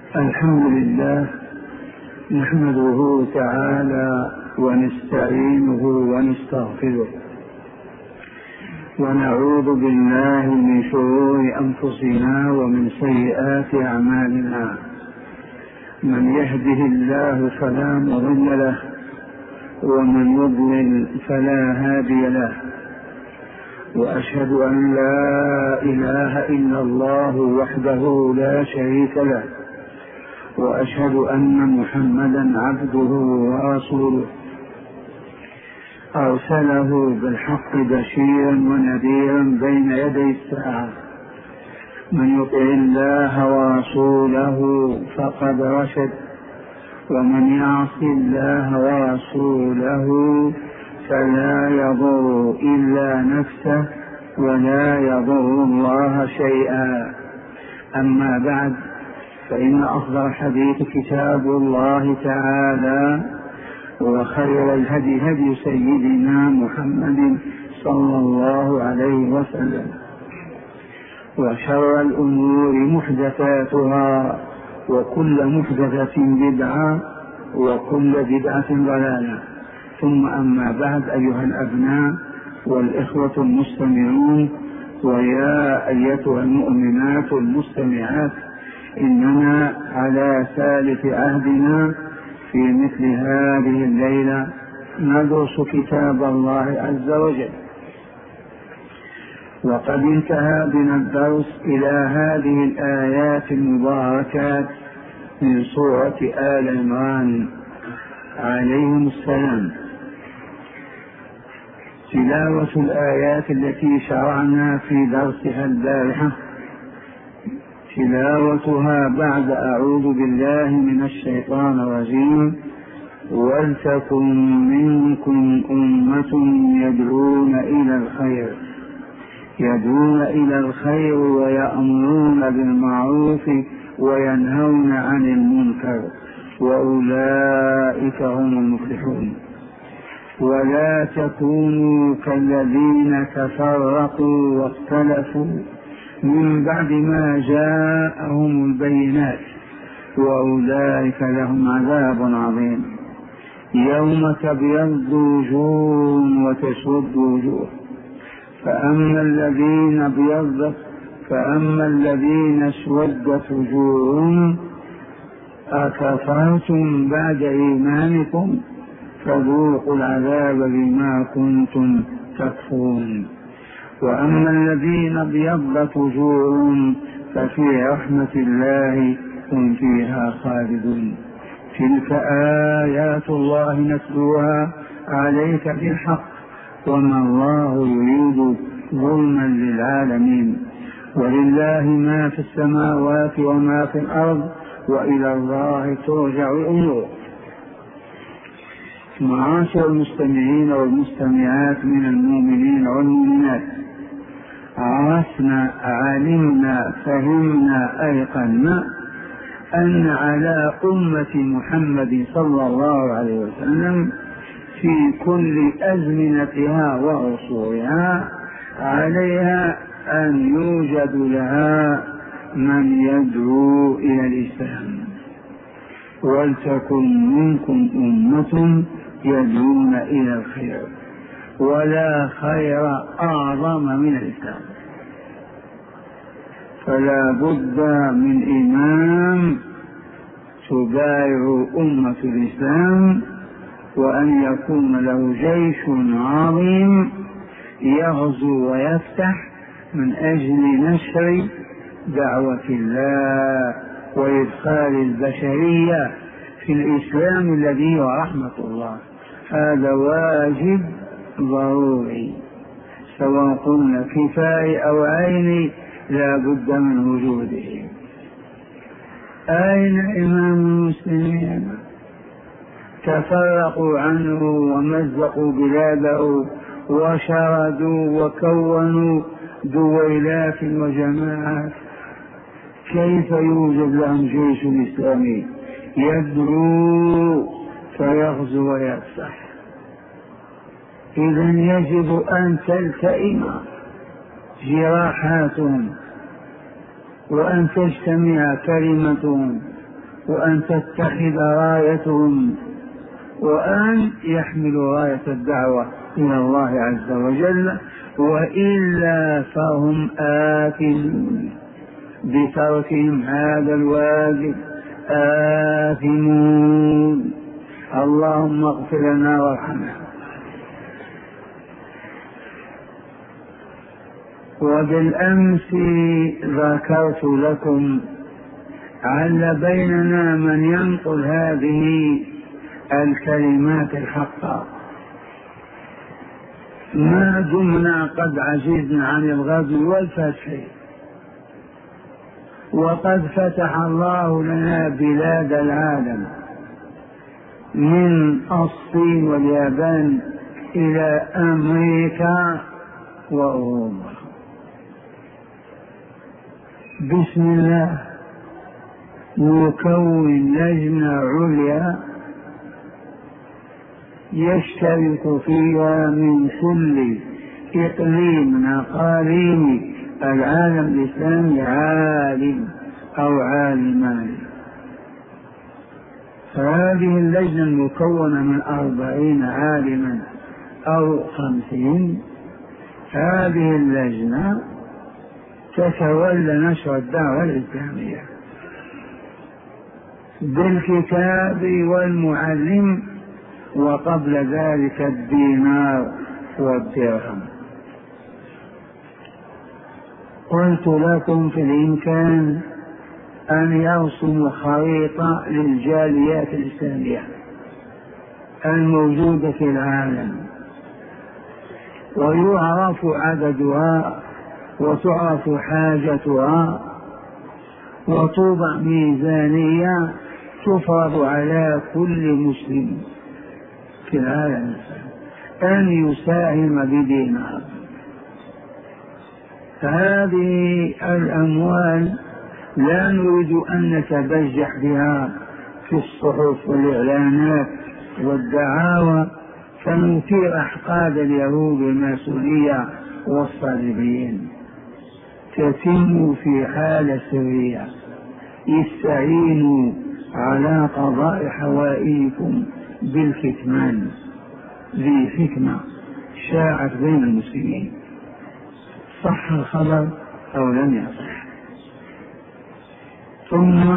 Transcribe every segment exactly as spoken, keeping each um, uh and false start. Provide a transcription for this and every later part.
الحمد لله نحمده تعالى ونستعينه ونستغفره ونعوذ بالله من شرور أنفسنا ومن سيئات أعمالنا. من يهده الله فلا مضل له ومن يضلل فلا هادي له، وأشهد أن لا إله إلا الله وحده لا شريك له، وأشهد أن محمدا عبده ورسوله أرسله بالحق بشيرا ونذيرا بين يدي الساعة. من يطع الله ورسوله فقد رشد، ومن يعص الله ورسوله فلا يضر إلا نفسه ولا يضر الله شيئا. أما بعد، فإن أفضل الحديث كتاب الله تعالى، وخير الهدي هدي سيدنا محمد صلى الله عليه وسلم، وشر الأمور محدثاتها، وكل محدثة بدعة، وكل بدعة ضلالة. ثم أما بعد، أيها الأبناء والإخوة المستمعون، ويا أيتها المؤمنات المستمعات، إننا على ثالث عهدنا في مثل هذه الليلة ندرس كتاب الله عز وجل. وقد انتهى بنا الدرس إلى هذه الآيات المباركات من سورة آل عمران عليهم السلام. تلاوة الآيات التي شرعنا في درسها البارحة تلاوتها بعد أعوذ بالله من الشيطان الرجيم: ولتكن منكم أمة يدعون إلى الخير يدعون إلى الخير ويأمرون بالمعروف وينهون عن المنكر وأولئك هم المفلحون. ولا تكونوا كالذين تفرقوا واختلفوا من بعد ما جاءهم البينات وأولئك لهم عذاب عظيم. يوم تبيض وجوه وتسود وجوه، فأما الذين ابيضت فأما الذين اسودت وجوههم أكفرتم بعد إيمانكم فذوقوا العذاب بما كنتم تكفرون. وأما الذين ابيضت وجوههم ففي رحمة الله هم فيها خالدون. تلك آيات الله نتلوها عليك بالحق، وما الله يريد ظلما للعالمين. ولله ما في السماوات وما في الأرض، وإلى الله ترجع الأمور. معاشر المستمعين والمستمعات من المؤمنين والمؤمنات، عرفنا علمنا فهمنا أيقنا أن على أمة محمد صلى الله عليه وسلم في كل أزمنتها وعصورها عليها أن يوجد لها من يدعو إلى الإسلام. ولتكن منكم أمة يدعون إلى الخير، ولا خير أعظم من الإسلام. فلا بد من إمام تبايع أمة الإسلام، وأن يكون له جيش عظيم يغزو ويفتح من أجل نشر دعوة الله وإدخال البشرية في الإسلام الذي هو رحمة الله. هذا واجب ضروري، سواء قلنا كفاية أو عيني لا بد من وجوده. أين إمام المسلمين؟ تفرقوا عنه ومزقوا بلاده وشردوا وكونوا دويلات وجماعات. كيف يوجد لهم جيش إسلامي يدعو فيغزو ويفتح؟ إذن يجب أن تلتئم جراحاتهم وأن تجتمع كلمتهم وأن تتخذ رايتهم وأن يحملوا راية الدعوة إلى الله عز وجل، وإلا فهم آثمون بتركهم هذا الواجب، آثمون. اللهم اغفر لنا وارحمنا. وبالأمس ذكرت لكم عل بيننا من ينقل هذه الكلمات الحقة، ما دمنا قد عجزنا عن الغزو والفتح، وقد فتح الله لنا بلاد العالم من الصين واليابان إلى أمريكا وأوروبا. بسم الله نكون لجنة عليا يشترك فيها من كل إقليم من أقاليم العالم الإسلامي عالم أو عالمان. فهذه اللجنة المكونة من أربعين عالما أو خمسين، هذه اللجنة تتولى نشر الدعوة الإسلامية بالكتاب والمعلم، وقبل ذلك الدينار والدرهم. قلت لكم في الإمكان أن يرسموا خريطة للجاليات الإسلامية الموجودة في العالم، ويعرف عددها وتعرف حاجتها، وتوضع ميزانية تفرض على كل مسلم في العالم أن يساهم بدينار. فهذه الأموال لا نريد أن نتبجح بها في الصحف والإعلانات والدعاوى فنثير أحقاد اليهود الماسونية والصليبيين. تتم في حالة سرية، استعينوا على قضاء حوائجكم بالكتمان. ذي حكمة شاعت بين المسلمين، صح الخبر أو لم يصح. ثم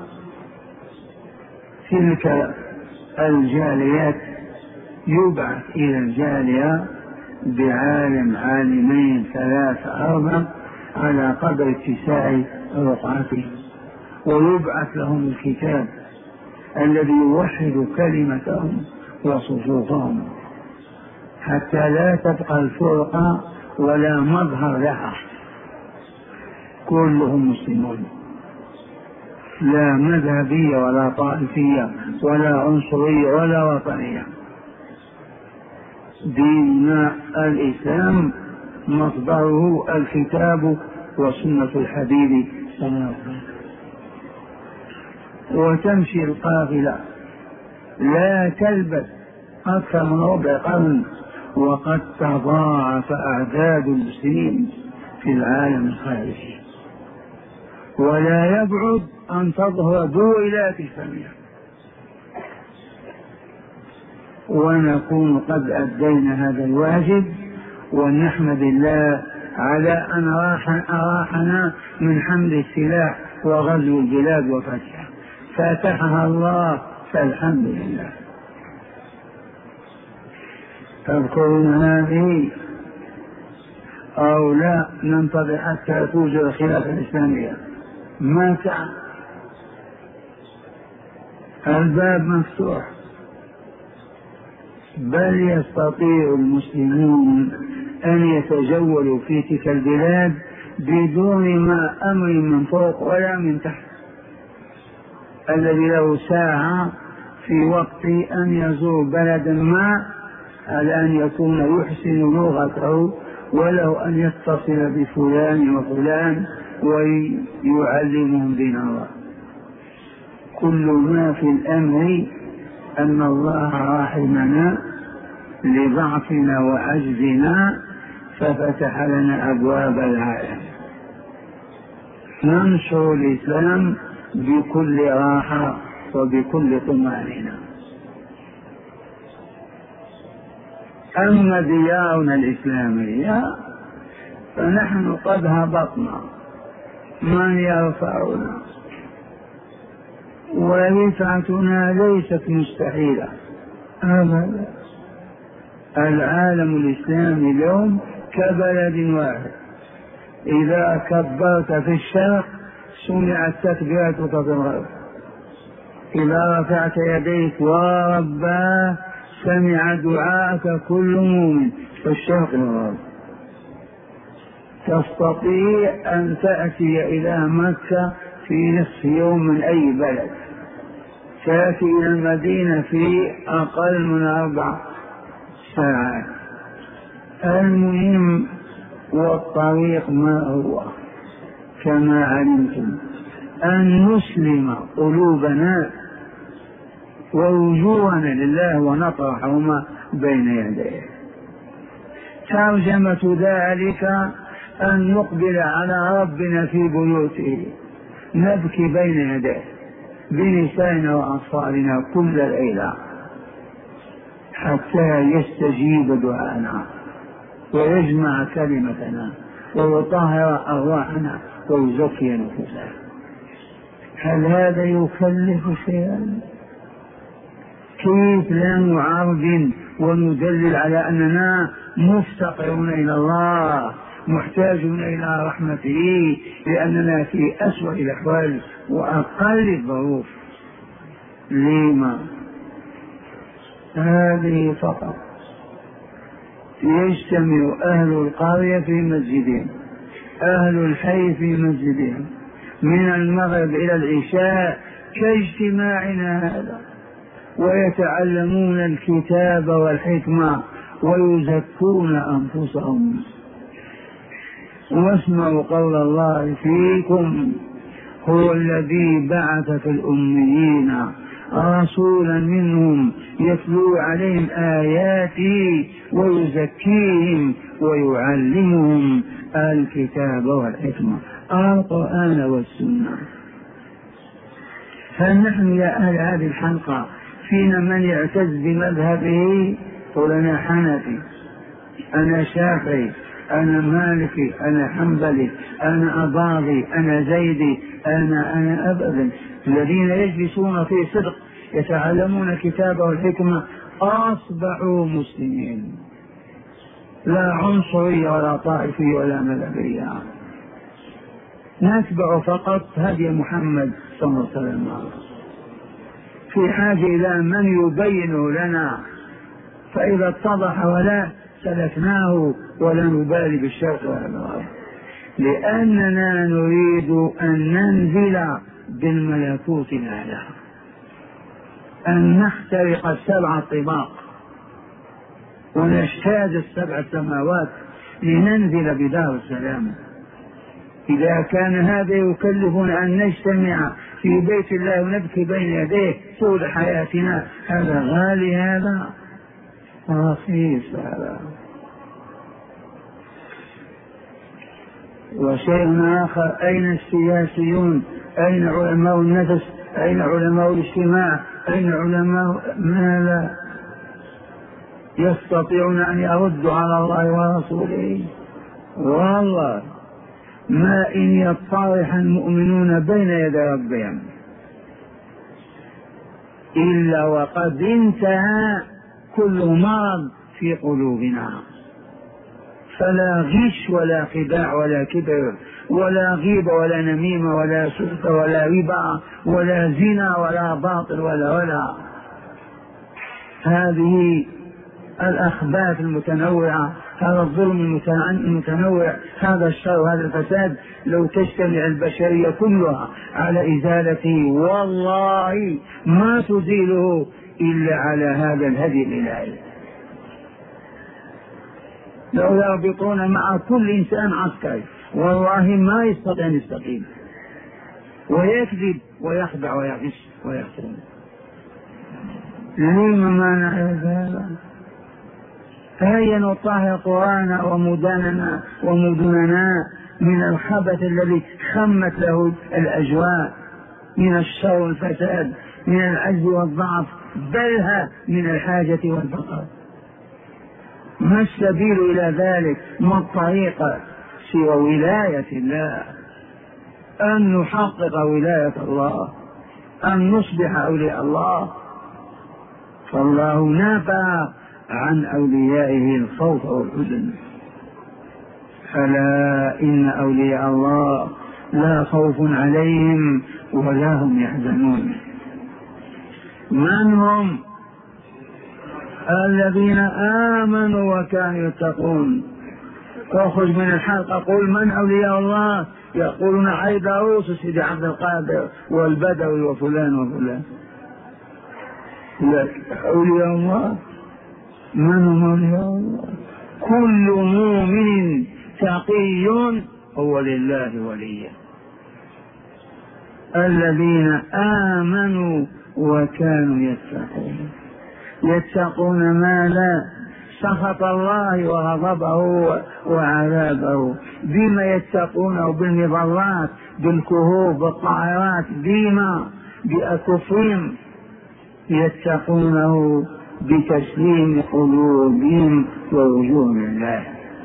تلك الجاليات يبعث إلى الجالية بعالم عالمين ثلاثة أربعة على قدر اتساع رقعتهم، ويبعث لهم الكتاب الذي يوحد كلمتهم وصفوفهم حتى لا تبقى الفرقة ولا مظهر لها، كلهم مسلمون، لا مذهبية ولا طائفية ولا عنصرية ولا وطنية. ديننا الإسلام مصدره الكتاب وسنة الحبيب صلى الله عليه وسلم. وتمشي القافلة لا تلبث أكثر من ربع قرن وقد تضاعف أعداد المسلمين في العالم الخارجي، ولا يبعد أن تظهر دويلات إسلامية، ونكون قد أدينا هذا الواجب، ونحمد الله على أن أراحنا من حمل السلاح وغزو البلاد وفتحها، فتحها الله فالحمد لله. تذكرون هذه أو لا ننتظر حتى توجد الخلافة الإسلامية؟ متى؟ الباب مفتوح، بل يستطيع المسلمون أن يتجولوا في تلك البلاد بدون ما أمر من فوق ولا من تحت. الذي له ساعة في وقت أن يزور بلدا ما على أن يكون يحسن لغته، وله أن يتصل بفلان وفلان ويعلمهم دين الله. كل ما في الأمر أن الله رحمنا لضعفنا وعجزنا ففتح لنا أبواب العالم. ننشر الإسلام بكل راحة وبكل طمأنينة. أما ديارنا الإسلامية فنحن قد هبطنا، من يرفعنا؟ ورفعتنا ليست مستحيلة أبدا. العالم الإسلامي اليوم كبلد واحد، إذا كبرت في الشرق سمعت تكبيرتك في الغرب، إذا رفعت يديك ورباه سمع دعاءك كل مؤمن في الشرق والغرب. تستطيع أن تأتي إلى مكة في نصف يوم من أي بلد، تأتي إلى المدينة في أقل من أربع ساعات. المهم والطريق ما هو كما علمتم أن نسلم قلوبنا ووجوهنا لله ونطرحهما بين يديه. ترجمة ذلك أن نقبل على ربنا في بيوته، نبكي بين يديه بنسائنا وأطفالنا كل ليلة حتى يستجيب دعاءنا ويجمع كلمتنا ويطهر أرواحنا ويزكي نفوسنا. هل هذا يكلف شيئا؟ كيف لا نعرض وندلل على أننا مفتقرون إلى الله محتاجون إلى رحمته، لأننا في أسوأ الأحوال وأقل الظروف؟ لما؟ هذه فقط. يجتمع أهل القرية في مسجدهم، أهل الحي في مسجدهم، من المغرب إلى العشاء كاجتماعنا هذا، ويتعلمون الكتاب والحكمة ويزكون أنفسهم. واسمعوا قول الله فيكم: هو الذي بعث في الأميين رسولا منهم يتلو عليهم آياته ويزكيهم ويعلمهم الكتاب والحكمة، القرآن والسنة. فنحن يا أهل هذه الحلقة فينا من يعتز بمذهبه، قل أنا حنفي، أنا شافعي، أنا مالكي، أنا حنبلي، أنا أباضي، أنا زيدي، أنا أنا أبدا. الذين يجلسون في صدق يتعلمون الكتاب والحكمة أصبحوا مسلمين، لا عنصرية ولا طائفية ولا مذهبية. نتبع فقط هدي محمد صلى الله عليه وسلم، في حاجة إلى من يبينه لنا، فإذا اتضح ولا سلكناه ولا نبالي بالشرق ولا الغرب، لأننا نريد أن ننزل بالملكوت الأعلى، أن نخترق السبع الطباق ونجتاز السبع السماوات لننزل بدار السلام. إذا كان هذا يكلفنا أن نجتمع في بيت الله ونبكي بين يديه طول حياتنا، هذا غالي، هذا رخيص هذا. وشيء آخر: أين السياسيون؟ أين علماء النفس؟ أين علماء الاجتماع؟ أين علماء ما لا يستطيعون أن يردوا على الله ورسوله؟ والله ما إن يطارح المؤمنون بين يدي ربهم إلا وقد انتهى كل مرض في قلوبنا. فلا غش ولا خداع ولا كبر ولا غيبة ولا نميمة ولا سلطة ولا ربا ولا زنا ولا باطل ولا ولا هذه الأخبات المتنوعة، هذا الظلم المتنوع، هذا الشر، هذا الفساد، لو تجتمع البشرية كلها على إزالته والله ما تزيله إلا على هذا الهدي الإلهي. لو يربطون مع كل إنسان عسكري والله ما يستطيع أن يستقيم، ويكذب ويخدع ويغش ويخسر. لما ما نعرف هذا؟ فهيا نطهر قرانا ومدننا ومدننا من الخبث الذي خمت له الأجواء من الشر والفساد، من العجز والضعف، بلها من الحاجة والفقر. ما السبيل إلى ذلك؟ ما الطريق سوى ولاية الله، أن نحقق ولاية الله، أن نصبح أولياء الله. فالله نافى عن أوليائه الخوف والحزن. ألا إن أولياء الله لا خوف عليهم ولا هم يحزنون. من هم؟ الذين آمنوا وكانوا يتقون. تخرج من الحلقة قل من أولياء الله؟ يقولون عيدروس وسيدي عبد القادر والبدوي وفلان وفلان. أولياء الله من هم أولياء الله؟ كل مؤمن تقي هو لله وليه. الذين آمنوا وكانوا يتقون. يتقون ما لا سخط الله وغضبه وعذابه. بما يتقونه؟ بالمظلات، بالكهوف، بالطائرات، بما بأكفهم. يتقونه بتسليم قلوبهم ووجوههم لله،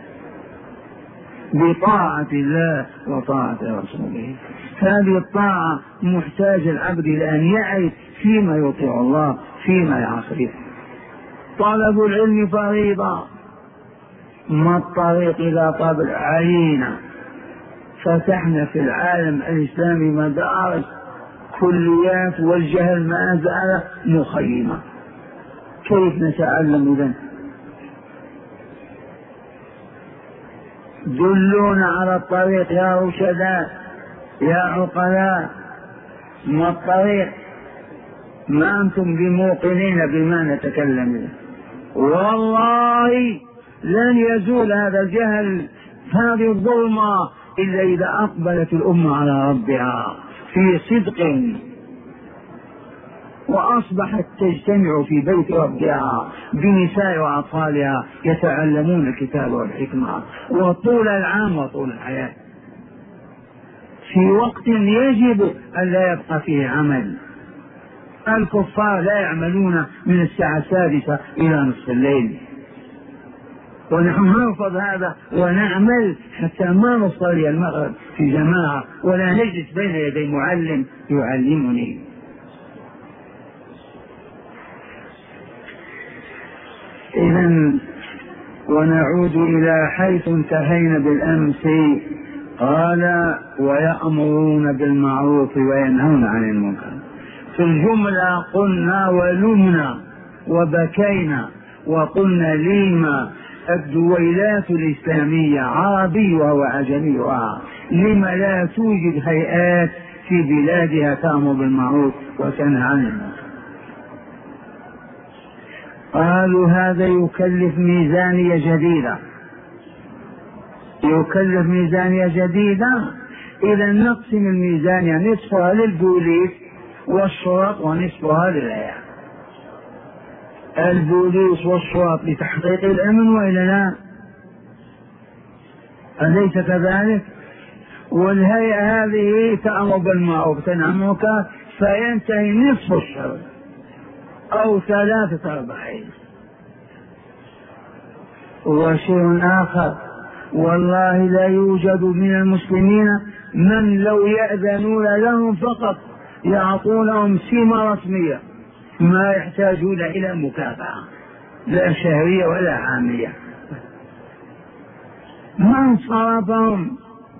بطاعة الله وطاعة رسوله. هذه الطاعة محتاج العبد لأن يعرف فيما يطيع الله فيما يعصيه. طلب العلم فريضة. ما الطريق إلى طلب العلم؟ فتحنا في العالم الإسلامي مدارس كليات والجهل ما زال مخيمة. كيف نتعلم إذن؟ دلونا على الطريق يا رشداء يا عقلاء. ما الطريق؟ ما أنتم بموقنين بما نتكلم. والله لن يزول هذا الجهل، هذه الظلمة، إلا إذا أقبلت الأمة على ربها في صدق، وأصبحت تجتمع في بيت ربها بنساء وأطفالها يتعلمون الكتاب والحكمة وطول العام وطول الحياة، في وقت يجب أن لا يبقى فيه عمل. الكفار لا يعملون من الساعة السادسة إلى نصف الليل، ونحن نرفض هذا ونعمل حتى ما نصلي المغرب في جماعة ولا نجلس بين يدي معلم يعلمني. إذن ونعود إلى حيث انتهينا بالأمس. قال ويأمرون بالمعروف وينهون عن المنكر. في الجملة قلنا ولمنا وبكينا وقلنا لما الدويلات الإسلامية عربيها وعجميها لما لا توجد هيئات في بلادها تأمر بالمعروف وتنهى عن المنكر؟ قالوا هذا يكلف ميزانية جديدة. يكلف ميزانية جديدة. إذا نقسم الميزانية نصفها للبوليس والشرط ونصفها للعيال. البوليس والشرط لتحقيق الأمن وإلا لا؟ أليس كذلك؟ والهيئة هذه تأمر بالمعروف وتنهى عن المنكر فينتهي نصف الشر أو ثلاثة أرباعين. وشيء آخر، والله لا يوجد من المسلمين من لو يأذنون لهم فقط يعطونهم سمة رسمية ما يحتاجون إلى مكافأة لا شهرية ولا عامية. من صرفهم؟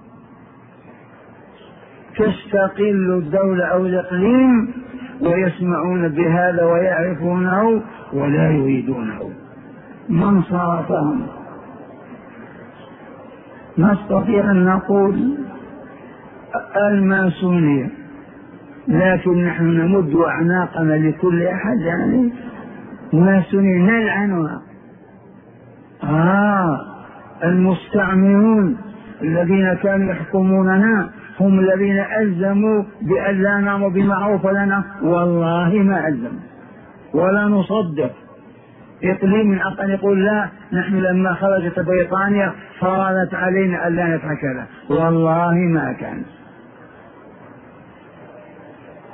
تستقل الدولة أو الإقليم ويسمعون بهذا ويعرفونه ولا يريدونه. من صرفهم؟ نستطيع أن نقول الماسونية، لكن نحن نمد أعناقنا لكل أحد يعني ماسونية نلعنها. آه المستعمرون الذين كانوا يحكموننا هم الذين ألزموا بأن لا نأمر بمعروف لنا، والله ما ألزم ولا نصدق. إقليم من أقل يقول لا نحن لما خرجت بريطانيا فرضت علينا أن لا نفعل كذا، والله ما كان.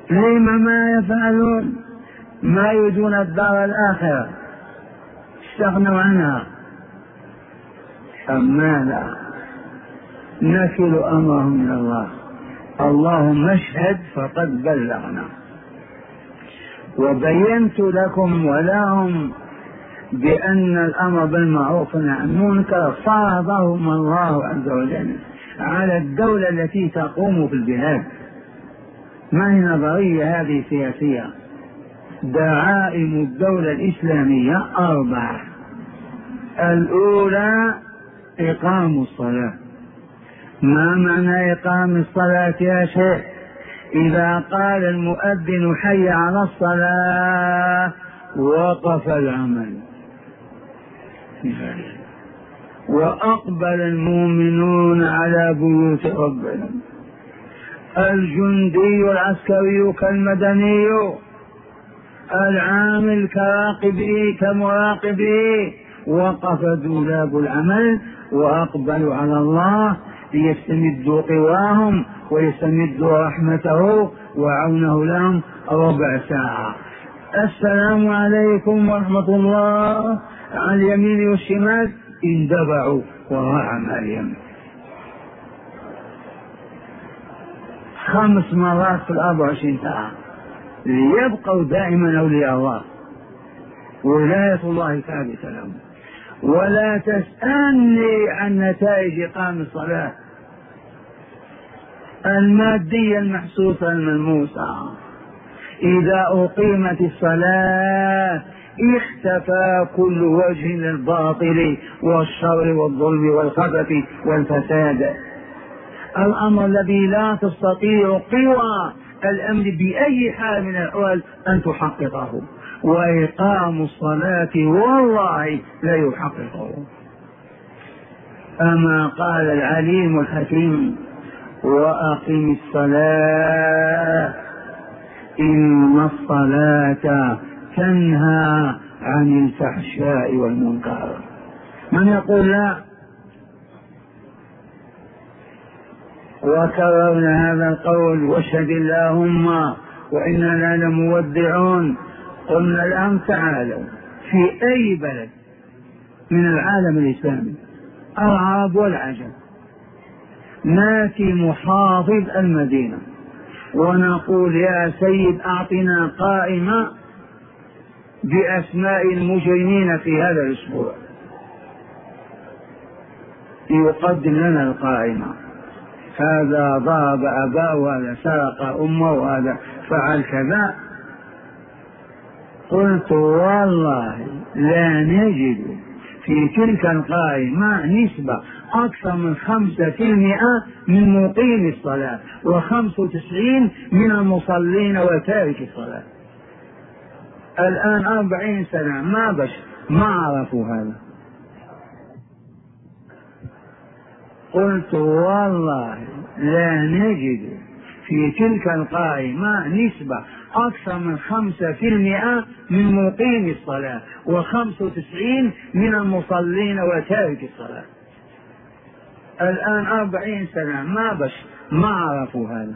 لما ما يفعلون؟ ما يريدون الدار الآخرة، استغنوا عنها. أما لا، نكل أمرهم إلى الله. اللهم اشهد فقد بلغنا، وبينت لكم ولهم بأن الأمر بالمعروف والنهي عن المنكر فرضهم الله عز وجل على الدولة التي تقوم في البلاد. ما هي نظرية هذه سياسية. دعائم الدولة الإسلامية أربعة. الأولى إقام الصلاة. ما معنى إقام الصلاة يا شيخ؟ إذا قال المؤذن حي على الصلاة وقف العمل، وأقبل المؤمنون على بيوت ربهم. الجندي العسكري كالمدني، العامل كراقبه كمراقبه، وقف دولاب العمل وأقبلوا على الله ليستمدوا قواهم ويستمدوا رحمته وعونه لهم ربع ساعة. السلام عليكم ورحمة الله على اليمين والشمال، اندفعوا وراء مريم. خمس مرات في الأربع وعشرين ساعة ليبقوا دائما أولياء الله، ولاية الله ثابتة لهم. ولا تسألني عن نتائج إقام الصلاة المادية المحسوسة الملموسة. إذا أقيمت الصلاة اختفى كل وجه للباطل والشر والظلم والخبث والفساد. الأمر الذي لا تستطيع قوى الأمر بأي حال من الأحوال أن تحققه، وإقام الصلاة والله لا يحققه. أما قال العليم الحكيم: وأقم الصلاة إن الصلاة تنهى عن الفحشاء والمنكر. من يقول لا؟ وكررنا هذا القول واشهد اللهم وإنا لا لمودعون. قلنا الآن تعالوا في أي بلد من العالم الإسلامي، العرب والعجم، ناتي محافظ المدينة ونقول: يا سيد أعطنا قائمة بأسماء المجرمين في هذا الأسبوع. يقدم لنا القائمة: هذا ضرب أباه، وهذا سرق أمه، وهذا فعل كذا. قلت: والله لا نجد في تلك القائمة نسبة أكثر من خمسة في المئة من مقيم الصلاة، وخمسة وتسعين من المصلين وتارك الصلاة. الآن أربعين سنة ما بش ما عرفوا هذا. قلت: والله لا نجد في تلك القائمة نسبة أكثر من خمسة في المئة من مقيم الصلاة، وخمسة وتسعين من المصلين وتارك الصلاة. الآن أربعين سنة ما بش ما عرفوا هذا.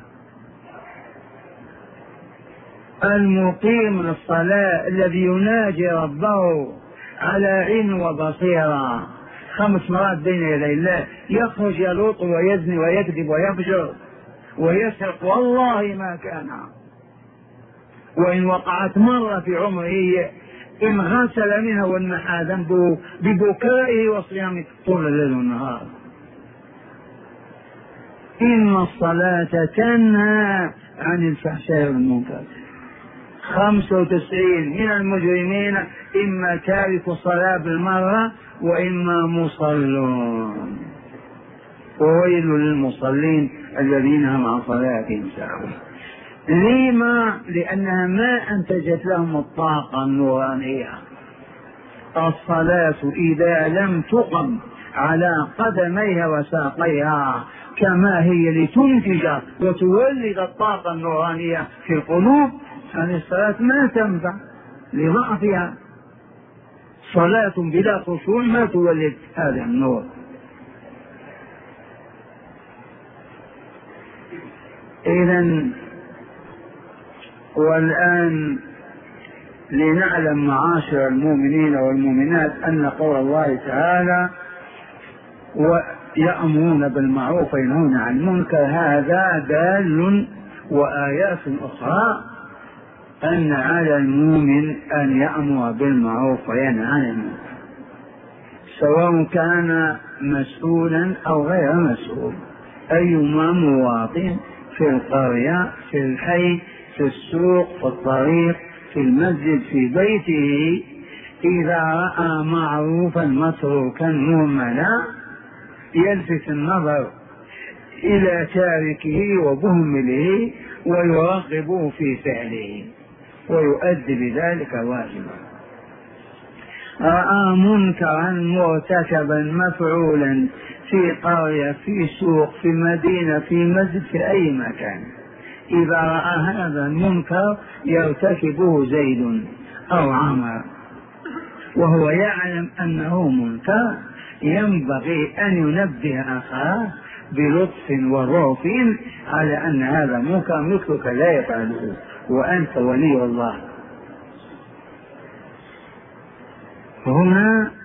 المقيم للصلاة الذي يناجي ربه على علم وبصيرة خمس مرات بين يدي الله، يخرج يلوط ويزني ويكذب ويفجر ويسرق والله ما كان، وإن وقعت مرة في عمره إن غسل منها وانمحى ذنبه ببكائه وصيامه طول الليل والنهار. إن الصلاة تنهى عن الفحشاء والمنكر. خمسة وتسعين من المجرمين إما تارك الصلاة بالمرة وإما مصلون، وويل للمصلين الذين هم عن صلاتهم ساهون. لما؟ لأنها ما أنتجت لهم الطاقة النورانية. الصلاة إذا لم تقم على قدميها وساقيها كما هي لتنتج وتولد الطاقة النورانية في القلوب، هذه الصلاة ما تنفع لضعفها. صلاة بلا خشوع ما تولد هذا النور. إذن والآن لنعلم معاشر المؤمنين والمؤمنات أن قول الله تعالى ويأمرون بالمعروف وينهون عن المنكر هذا دال وآيات أخرى أن على المؤمن أن يأمر بالمعروف وينهى عن المنكر، سواء كان مسؤولا أو غير مسؤول. أيما مواطن في القرية، في الحي، في السوق، في الطريق، في المسجد، في بيته، إذا رأى معروفا متروكا مهملا يلفت النظر إلى تاركه ومهمله ويرغبه في فعله ويؤدي بذلك واجبا. رأى منكرا مرتكبا مفعولا في قرية، في سوق، في مدينة، في مسجد، في أي مكان، إذا رأى هذا المنكر يرتكبه زيد أو عمر وهو يعلم أنه منكر، ينبغي أن ينبه أخاه بلطف ورؤف على أن هذا منكر مثلك لا يفعله وأنت ولي الله. هنا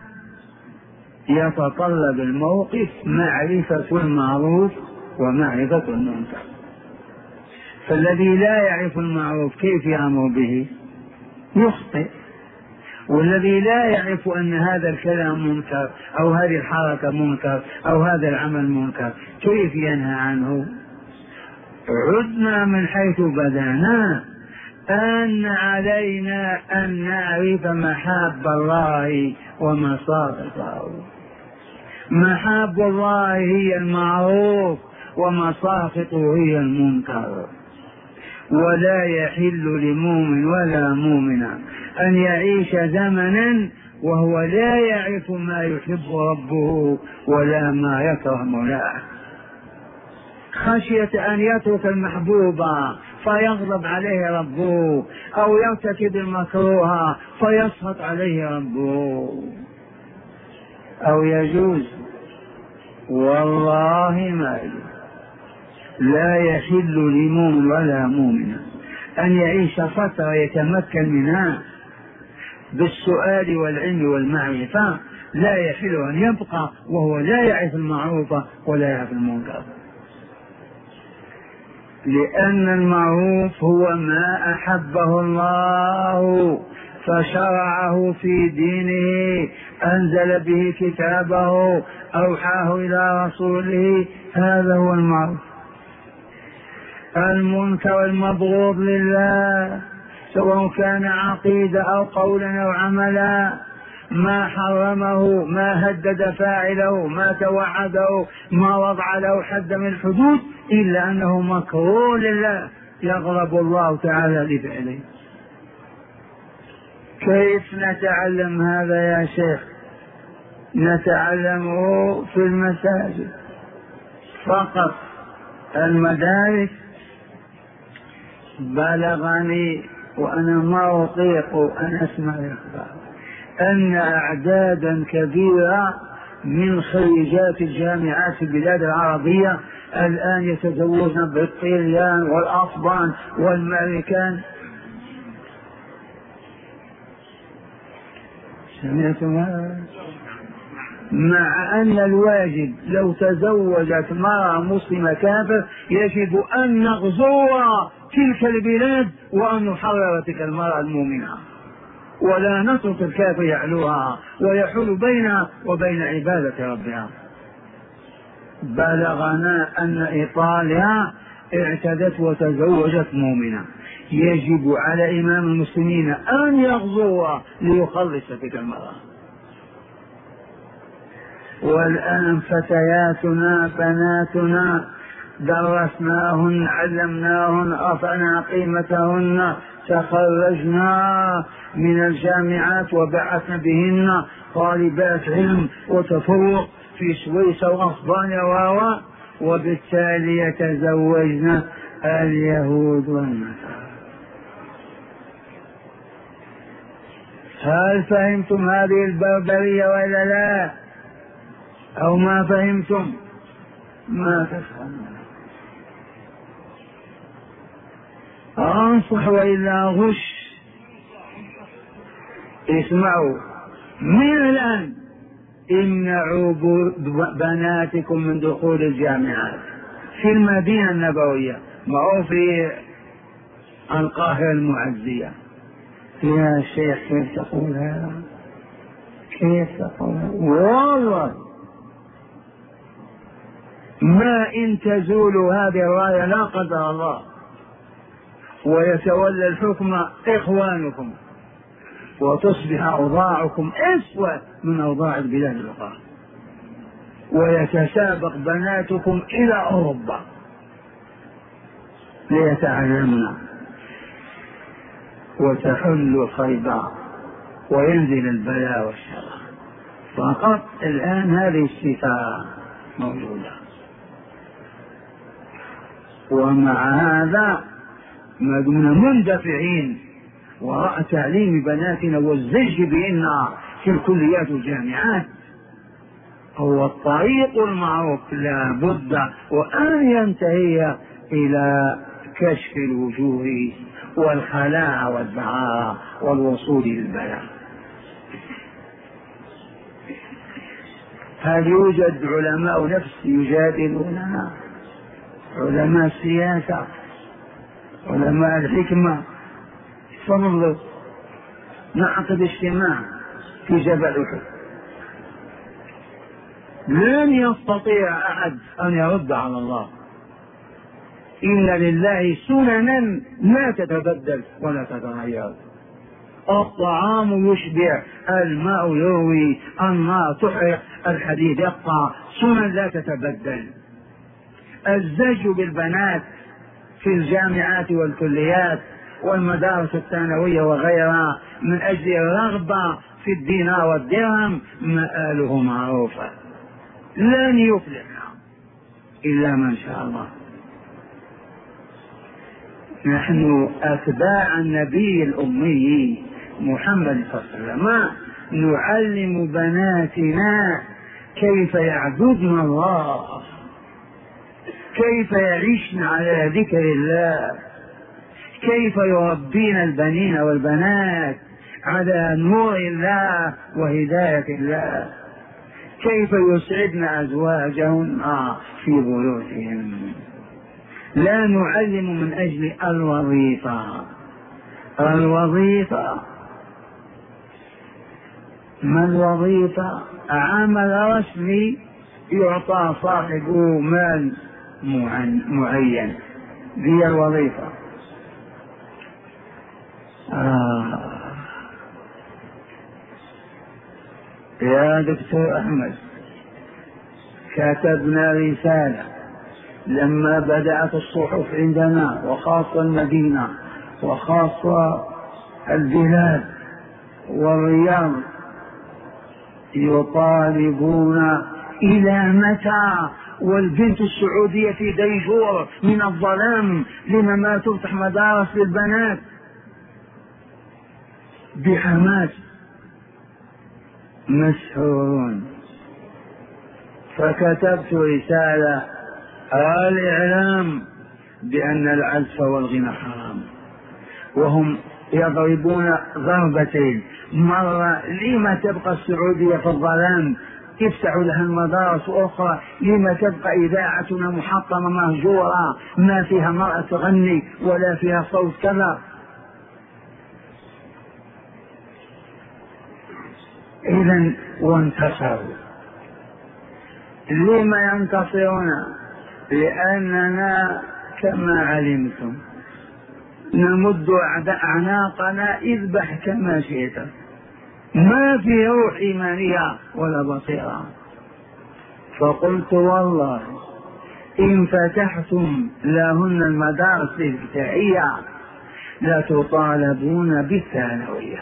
يتطلب الموقف معرفة المعروف ومعرفة المنكر، فالذي لا يعرف المعروف كيف يأمر به يخطئ، والذي لا يعرف أن هذا الكلام منكر أو هذه الحركة منكر أو هذا العمل منكر كيف ينهى عنه؟ عدنا من حيث بدأنا، أن علينا أن نعرف محاب الله ومساخطه. محاب الله هي المعروف ومساخطه هي المنكر، ولا يحل لمؤمن ولا مؤمنة أن يعيش زمنا وهو لا يعرف ما يحب ربه ولا ما يكره مولاه، خشية أن يترك المحبوب فيغضب عليه ربه أو يرتكب المكروه فيسخط عليه ربه. أو يجوز؟ والله ما يجوز. لا يحل لمؤمن ولا مؤمنة أن يعيش فترة يتمكن منها بالسؤال والعلم والمعرفة، لا يحل أن يبقى وهو لا يعرف المعروف ولا يعرف المنكر، لأن المعروف هو ما أحبه الله فشرعه في دينه، أنزل به كتابه، أوحاه إلى رسوله، هذا هو المعروف. المنكر المبغوض لله سواء كان عقيدة أو قولا أو عملا، ما حرمه، ما هدد فاعله، ما توعده، ما وضع له حد من الحدود، إلا أنه مكروه لله يغضب الله تعالى لفعله. كيف نتعلم هذا يا شيخ؟ نتعلمه في المساجد فقط. المدارس بلغني وأنا ما أطيق أن أسمع الأخبار أن أعدادا كبيرة من خريجات الجامعات في البلاد العربية الآن يتزوجن بالطليان والأفغان والأمريكان. سمعتم هذا؟ مع أن الواجب لو تزوجت مرأة مسلمة كافر يجب أن نغزو تلك البلاد وأن نحرر تلك المرأة المؤمنة، ولا نترك الكافر يعلوها ويحول بينها وبين عبادة ربها. بلغنا أن إيطاليا اعتدت وتزوجت مؤمنة، يجب على إمام المسلمين أن يغزوها ليخلص تلك المرأة. والآن فتياتنا بناتنا درسناهن، علمناهن، رفعنا قيمتهن، تخرجنا من الجامعات وبعثنا بهن طالبات علم وتفوق في سويسرا وأسبانيا و وبالتالي يتزوجن اليهود والنصارى. هل فهمتم هذه البربرية ولا لا؟ أو ما فهمتم؟ ما تفهمون. أنصح وإلا غش. اسمعوا من الآن امنعوا بناتكم من دخول الجامعات في المدينة النبوية، ما هو في القاهرة المعزية. يا شيخ كيف تقول هذا؟ كيف تقول هذا؟ والله ما إن تزول هذه الراية لا قدر الله ويتولى الحكم إخوانكم وتصبح أوضاعكم أسوأ من أوضاع البلاد الأخرى، ويتسابق بناتكم إلى أوروبا ليتعلمن وتحل الخيبة وينزل البلاء والشر. فقط الآن هذه الصفة موجودة. ومع هذا ما دمنا مندفعين وراء تعليم بناتنا والزج بهن في الكليات والجامعات هو الطريق المعروف، لا بد وأن ينتهي إلى كشف الوجوه والخلاء والدعاء والوصول للبلاء. هل يوجد علماء نفس يجادلوننا؟ علماء السياسة، علماء الحكمة. فننظر نعقد اجتماع في جبل أحد لن يستطيع أحد أن يرد على الله. إن لله سننا لا تتبدل ولا تتغير. الطعام يشبع، الماء يروي، النار تحرق، الحديد يقطع، سنن لا تتبدل. الزج بالبنات في الجامعات والكليات والمدارس الثانوية وغيرها من أجل الرغبة في الدينار والدرهم مآله معروفة، لن يفلح إلا من شاء الله. نحن أتباع النبي الأمي محمد صلى الله عليه وسلم نعلم بناتنا كيف يعبدن الله، كيف يعيشن على ذكر الله، كيف يربين البنين والبنات على نور الله وهداية الله، كيف يسعدن أزواجهن في بيوتهم. لا نعلم من أجل الوظيفة. الوظيفة ما الوظيفة؟ عمل رسمي يعطى صاحبه مال معين، هي الوظيفة. آه. يا دكتور أحمد، كتبنا رسالة لما بدأت الصحف عندنا وخاصة المدينة وخاصة البلاد والرياض يطالبون إلى متى والبنت السعودية في ديجور من الظلام لما ما تفتح مدارس للبنات بحماس. مسحورون. فكتبت رسالة الإعلام بأن العزف والغنى حرام، وهم يضربون ضربتين. مرة لما تبقى السعودية في الظلام يفتحوا لها المدارس، أخرى لما تبقى إذاعتنا محطمة مهجورة ما فيها مرأة تغني ولا فيها صوت كذا. إذن وانتصروا. لما ينتصرون؟ لأننا كما علمتم نمد أعناقنا اذبح كما شئت، ما في روح إيمانية ولا بصيرة. فقلت والله إن فتحتم لهن المدارس الابتدائية لا تطالبون بالثانوية،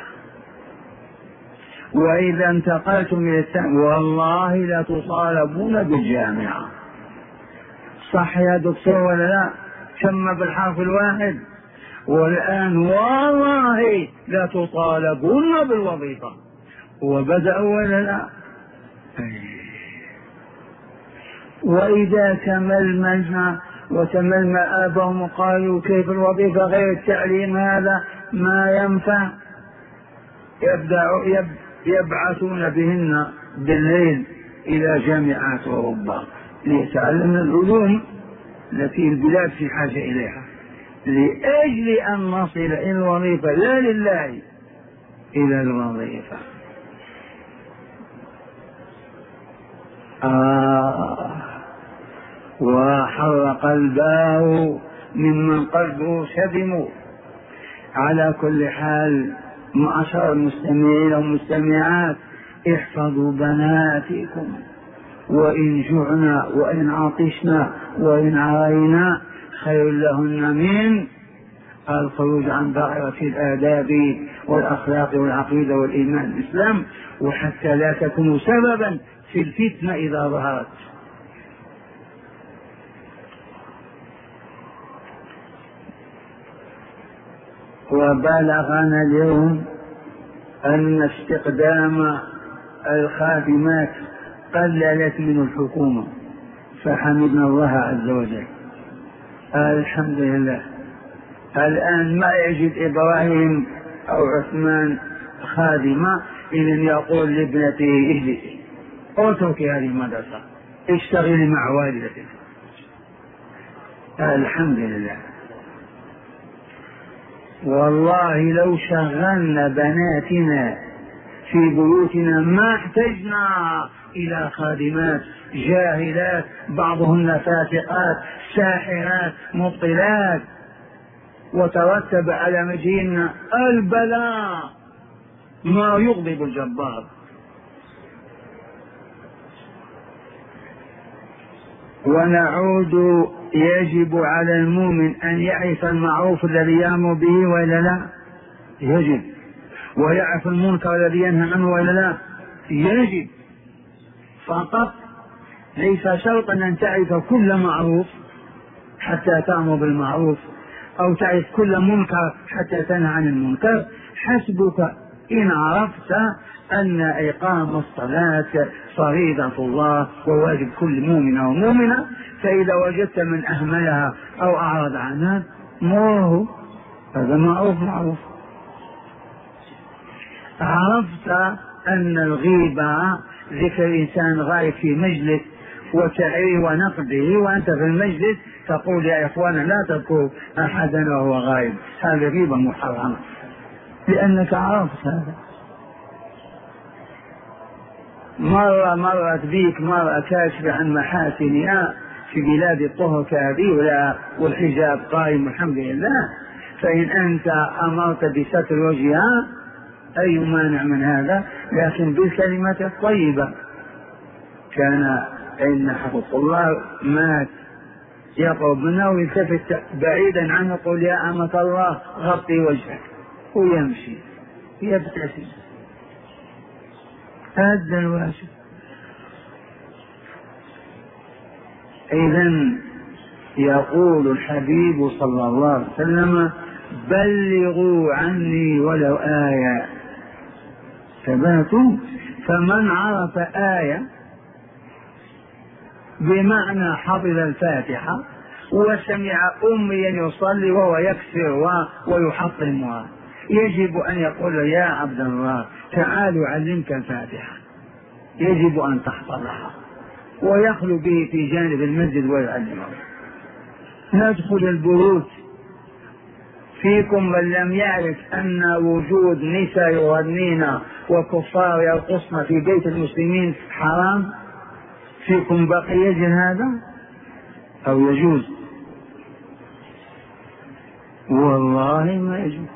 وإذا انتقلتم إلى الثانوية والله لا تطالبون بالجامعة. صح يا دكتور ولا لا؟ تم بالحرف الواحد. والآن والله لا تطالبون بالوظيفة، وبدأوا ولا لا؟ وإذا تململنا وتململ آبهم وقالوا كيف الوظيفة غير التعليم هذا ما ينفع، يبدأ يبعثون بهن بالليل إلى جامعات أوروبا ليتعلمن العلوم التي البلاد في حاجة إليها، لأجل أن نصل إلى الوظيفة لا لله إلى الوظيفة. آه وحر قلبه ممن قلبه سدم. على كل حال معشر المستمعين والمستمعات، احفظوا بناتكم، وإن جعنا وإن عطشنا وإن عرينا خير لهن من الخروج عن دائرة الآداب والأخلاق والعقيدة والإيمان والإسلام، وحتى لا تكونوا سببا في الفتنة إذا ظهرت. وبلغنا اليوم أن استقدام الخادمات قللت من الحكومة، فحمدنا الله عز وجل. الحمد لله. الآن ما يجد إبراهيم أو عثمان خادمة إذن يقول لابنته اجلسي اتركي هذه المدرسة اشتغلي مع والدتك. الحمد لله. والله لو شغلنا بناتنا في بيوتنا ما احتجنا إلى خادمات جاهلات بعضهن فاسقات ساحرات مبطلات، وترتب على مجيئنا البلاء ما يغضب الجبار. ونعود، يجب على المؤمن أن يعرف المعروف الذي يأمر به وإلا لا؟ يجب. ويعرف المنكر الذي ينهى عنه وإلا لا؟ يجب. فقط ليس شرطا أن تعرف كل معروف حتى تأمر بالمعروف، أو تعرف كل منكر حتى تنهى عن المنكر. حسبك إن عرفت أن إقام الصلاة فريضة الله وواجب كل مؤمن ومؤمنة، فإذا وجدت من أهملها أو أعرض عنها مره، هذا معروف معروف. عرفت أن الغيبة ذكر إنسان غايب في مجلس وتعيه ونقده، وأنت في المجلس تقول يا إخوانا لا تذكروا أحدا وهو غايب، هذه غيبة محرمة لأنك عرفت هذا. مرة مرت بيك مرة كاشفة عن محاسنها في بلاد الطهر كهذه والحجاب قائم الحمد لله، فإن أنت أمرت بستر وجهها أي مانع من هذا، لكن بالكلمة الطيبة. كان إن حفظ الله مات يقرب منه ويلتفت بعيدا عنه يقول يا أمة الله غطي وجهك، ويمشي يبتسم. هذا الواجب. إذن يقول الحبيب صلى الله عليه وسلم بلغوا عني ولو آية. ثباتوا. فمن عرف آية بمعنى حفظ الفاتحة وسمع أميا يصلي وهو يكسر ويحطمها، يجب أن يقول يا عبد الله تعال أعلمك الفاتحة، يجب أن تحفظها، ويخلو به في جانب المسجد ويعلمه. ندخل البيوت، فيكم من لم يعرف أن وجود نساء يغنين وكفار يرقصن في بيت المسلمين حرام؟ فيكم بقي يجهل هذا أو يجوز؟ والله ما يجوز.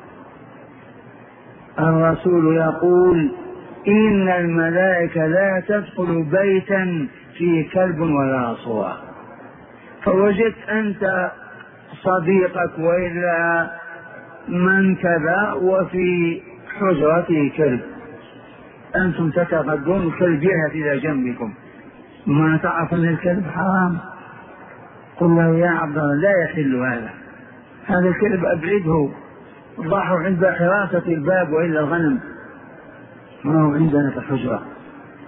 الرسول يقول إن الملائكة لا تدخل بيتا فيه كلب ولا صورة. فوجدت أنت صديقك وإلا من كذا وفي حجرته كلب، أنتم تتغدون الكلب يذهب إلى جنبكم، ما تعرف أن الكلب حرام؟ قل له يا عبد الله لا يحل هذا، هذا الكلب أبعده، ضعه عند حراسة الباب وإلا الغنم، ما هو عندنا في الحجرة.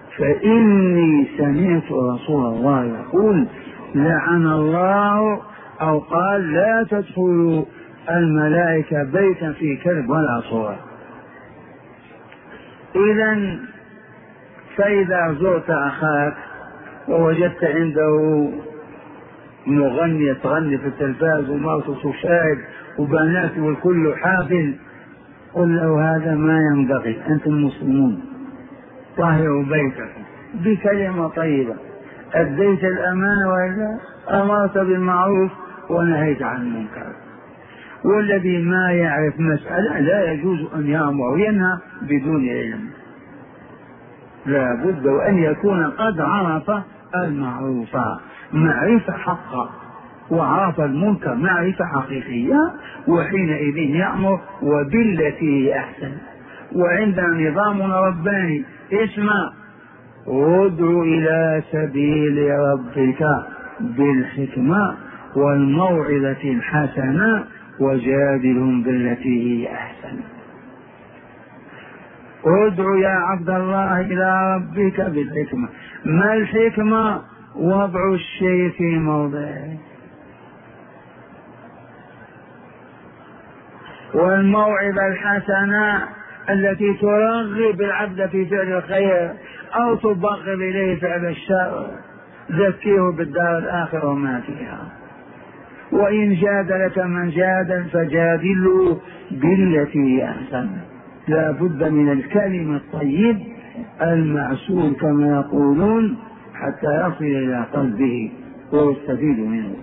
فإني سمعت رسول الله يقول لعن الله أو قال لا تدخلوا الملائكة بيتا في كلب ولا صورة. إذا فإذا زرت أخاك ووجدت عنده مغنية تغني في التلفاز ومرته شاهد وبناته والكل حافل، قل له هذا ما ينبغي، أنتم مسلمون، طهروا بيتكم بكلمة طيبة، أديت الأمانة وإلا أمرت بالمعروف ونهيت عن المنكر. والذي ما يعرف مسألة لا يجوز أن يأمر وينهى بدون علم، لا بد وأن يكون قد عرف المعروف معرفة حقا وعرف المنكر معرفة حقيقية، وحينئذ يأمر وبالتي هي أحسن. وعندنا نظام رباني اسمه ادع إلى سبيل ربك بالحكمة والموعظة الحسنة وجادلهم بالتي هي أحسن. ادع يا عبد الله إلى ربك بالحكمة. ما الحكمة؟ وضع الشيء في موضعه. والموعظة الحسنة التي ترغب العبد في فعل الخير أو تبغض إليه فعل الشر، ذكيه بالدار الآخرة وما فيها. وإن جادلك من جادل فجادله بالتي هي أحسن. لا بد من الكلمة الطيب المعسول كما يقولون حتى يصل إلى قلبه ويستفيد منه.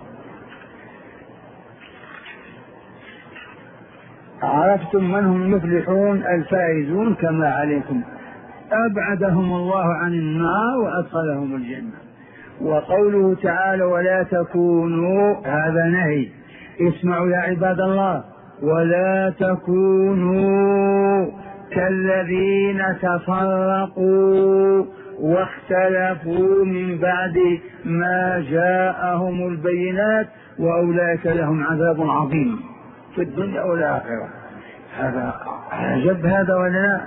عرفتم من هم المفلحون الفائزون كما عليكم، أبعدهم الله عن النار وأدخلهم الجنة. وقوله تعالى ولا تكونوا، هذا نهي. اسمعوا يا عباد الله، ولا تكونوا كالذين تفرقوا واختلفوا من بعد ما جاءهم البينات وأولئك لهم عذاب عظيم في الدنيا والآخرة. هذا عجب هذا ولا لا؟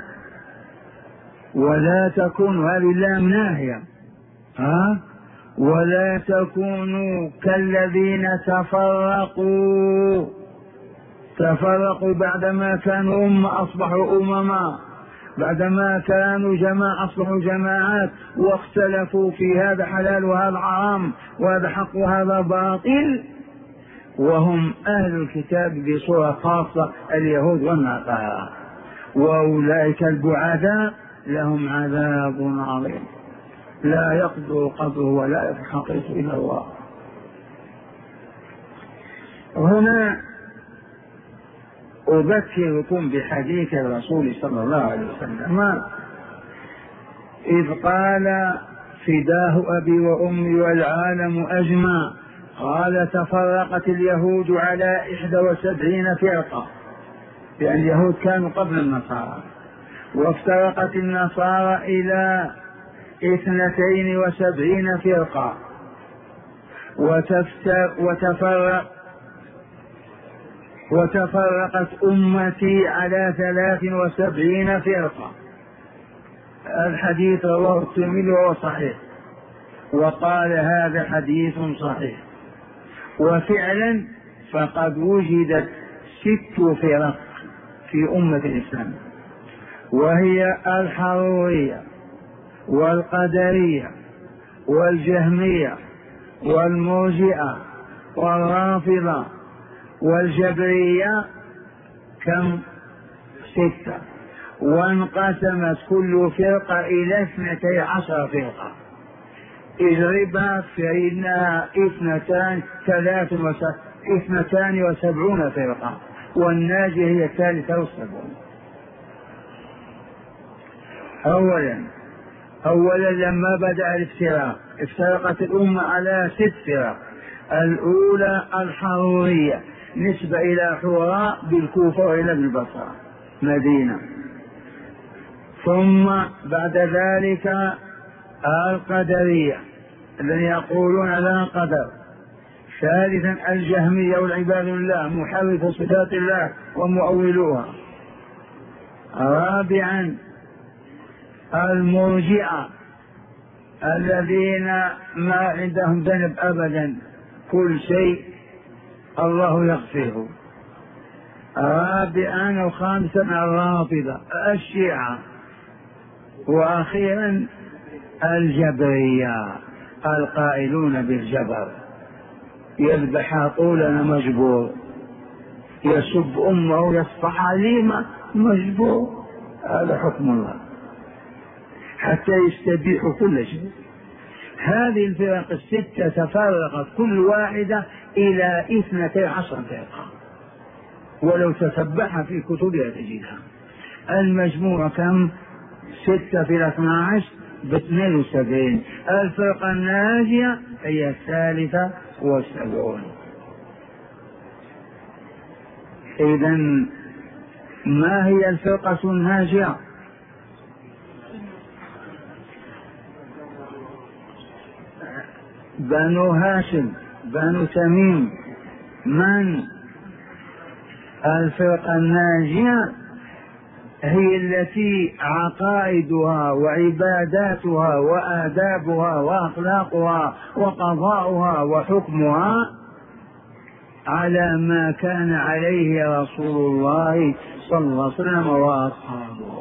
ولا تكونوا، هذه اللام ناهية، ها؟ ولا تكونوا كالذين تفرقوا تفرقوا بعدما كانوا أمة أصبحوا أمما، بعدما كانوا جماعة أصبحوا جماعات، واختلفوا في هذا حلال وهذا حرام وهذا حق وهذا باطل، وهم أهل الكتاب بصورة خاصة اليهود والنصارى. وأولئك البعداء لهم عذاب عظيم لا يقدر قدره ولا يتحقق إلا الله. هنا أذكركم بحديث الرسول صلى الله عليه وسلم إذ قال فداه أبي وأمي والعالم أجمع، قال تفرقت اليهود على إحدى وسبعين فرقة، لأن اليهود كانوا قبل النصارى، وافترقت النصارى إلى اثنتين وسبعين فرقة، وتفرق وتفرقت أمتي على ثلاث وسبعين فرقة. الحديث رواه الترمذي وهو صحيح، وقال هذا حديث صحيح. وفعلا فقد وجدت ست فرق في أمة الإسلام، وهي الحرورية والقدرية والجهمية والمرجئة والرافضة والجبرية، كم؟ ستة. وانقسمت كل فرقة إلى اثنتي عشر فرقة، اضربها فإنها اثنتان ثلاث اثنتان وسبعون فرقة، والناجية هي الثالثة والسبعون. أولا أولا لما بدأ الافتراق افترقت الأمة على ست فرق. الأولى الحرورية، نسبة إلى حوراء بالكوفة وإلى بالبصرة مدينة. ثم بعد ذلك القدرية الذين يقولون لا قدر. ثالثا الجهمية والعباد الله محرف صفات الله ومؤولوها. رابعا المرجئة الذين ما عندهم ذنب أبدا، كل شيء الله يغفره. رابعا وخامسا الرافضة الشيعة. وأخيرا الجبرية القائلون بالجبر، يذبح طولنا مجبور، يسب أمه يصفح عليمة مجبور. هذا حكم الله حتى يستبيح كل شيء. هذه الفرق الستة تفرقت كل واحدة إلى اثنتي عشر فرقة، ولو تتبعها في كتبها تجدها. المجموع كم؟ ستة في الاثنى عشر باثنين وسبعين. الفرقة الناجية هي الثالثة والسبعون. إذن ما هي الفرقة الناجية؟ بنو هاشم، بنو تميم. من الفرقة الناجية؟ هي التي عقائدها وعباداتها وآدابها وأخلاقها وقضاؤها وحكمها على ما كان عليه رسول الله صلى الله عليه وسلم وأصحابه.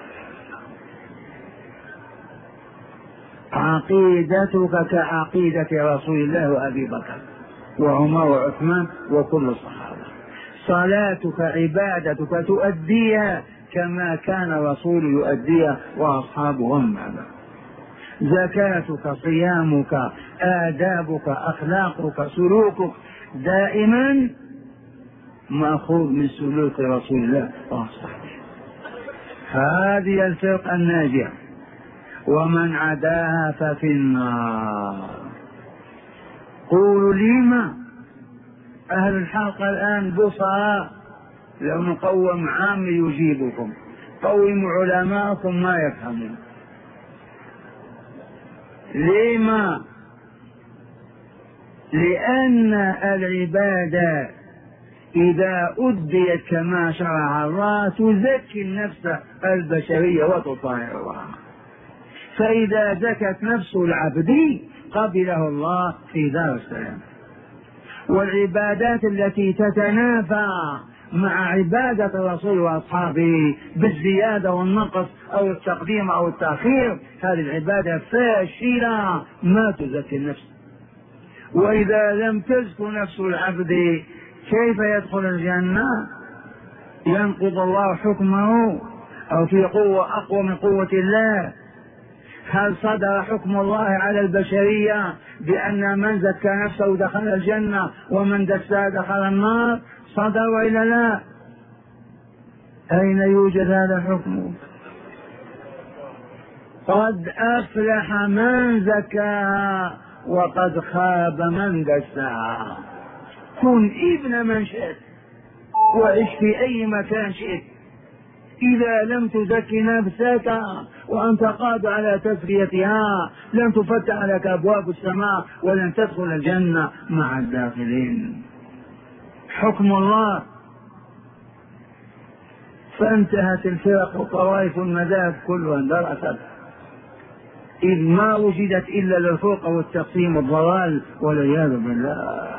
عقيدتك كعقيدة رسول الله وأبي بكر وعمر وعثمان وكل الصحابة. صلاتك عبادتك تؤديها كما كان الرسول يؤديها وأصحابه ومن بعده. زكاتك، صيامك، آدابك، أخلاقك، سلوكك دائما مأخوذ من سلوك رسول الله وأصحابه. هذه الفرقة الناجية، ومن عداها ففي النار. قولوا لما أهل الحلقة الآن بصراء، لو نقوم عام يجيبكم، قوموا علماءكم ما يفهمون. لما؟ لأن العبادة إذا أديت كما شرع الله تزكي النفس البشرية وتطهرها. فإذا زكت نفس العبد قبله الله في دار السلام. والعبادات التي تتنافى مع عبادة الرسول وأصحابه بالزيادة والنقص أو التقديم أو التأخير، هذه العبادة فاشلة ما تزكي النفس. وإذا لم تزك نفس العبد كيف يدخل الجنة؟ ينقض الله حكمه أو في قوة أقوى من قوة الله. هل صدر حكم الله على البشرية بأن من زكى نفسه دخل الجنة ومن دسها دخل النار؟ صدر وإلا لا؟ أين يوجد هذا الحكم؟ قد أفلح من زكاها وقد خاب من دسها. كن ابن من شئت وعش في أي مكان شئت، إذا لم تزكي نفسك وأنت قادر على تزكيتها لن تفتح لك أبواب السماء ولن تدخل الجنة مع الداخلين. حكم الله. فانتهت الفرق وطوائف المذاهب كلها اندرست، إذ ما وجدت إلا للفرقة والتقسيم والضلال والعياذ بالله.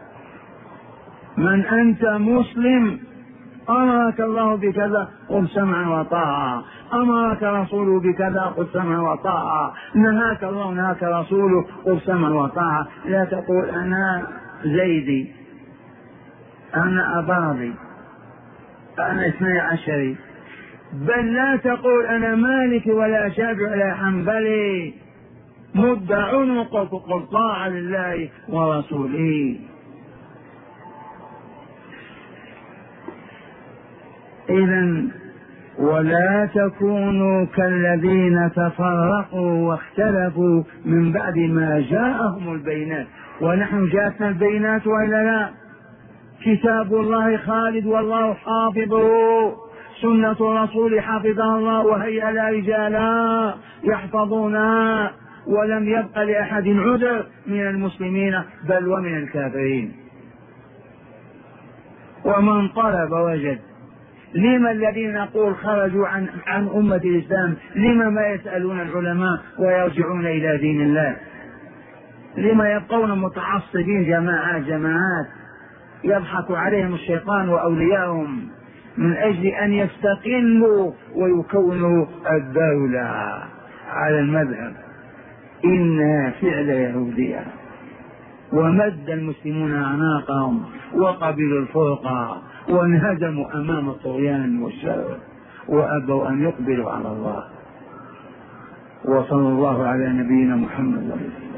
من أنت مسلم، أمرك الله بكذا قل سمعا وطاعة، أمرك رسوله بكذا قل سمعا وطاعة، نهاك الله نهاك رسوله قل سمعا وطاعة. لا تقول أنا زيدي، أنا أباضي، أنا اثني عشري، بل لا تقول أنا مالك ولا شافعي ولا حنبلي. مد عنقك قل طاعة لله ورسوله. إذن ولا تكونوا كالذين تفرقوا واختلفوا من بعد ما جاءهم البينات. ونحن جاءتنا البينات وإلا لا؟ كتاب الله خالد والله حافظه، سنة الرسول حفظها الله وهيأ لها رجالا يحفظونها، ولم يبق لأحد عذر من المسلمين بل ومن الكافرين. ومن طلب وجد. لما الذين نقول خرجوا عن, عن أمة الإسلام لما ما يسألون العلماء ويرجعون إلى دين الله؟ لما يبقون متعصبين جماعات جماعات؟ يضحك عليهم الشيطان وأولياءهم من أجل أن يستقلوا ويكونوا الدولة على المذهب. إنها فعل يهودية. ومد المسلمون أعناقهم وقبلوا الفرقة وانهزموا أمام الطغيان والشر وأبوا أن يقبلوا على الله. وصلى الله على نبينا محمد.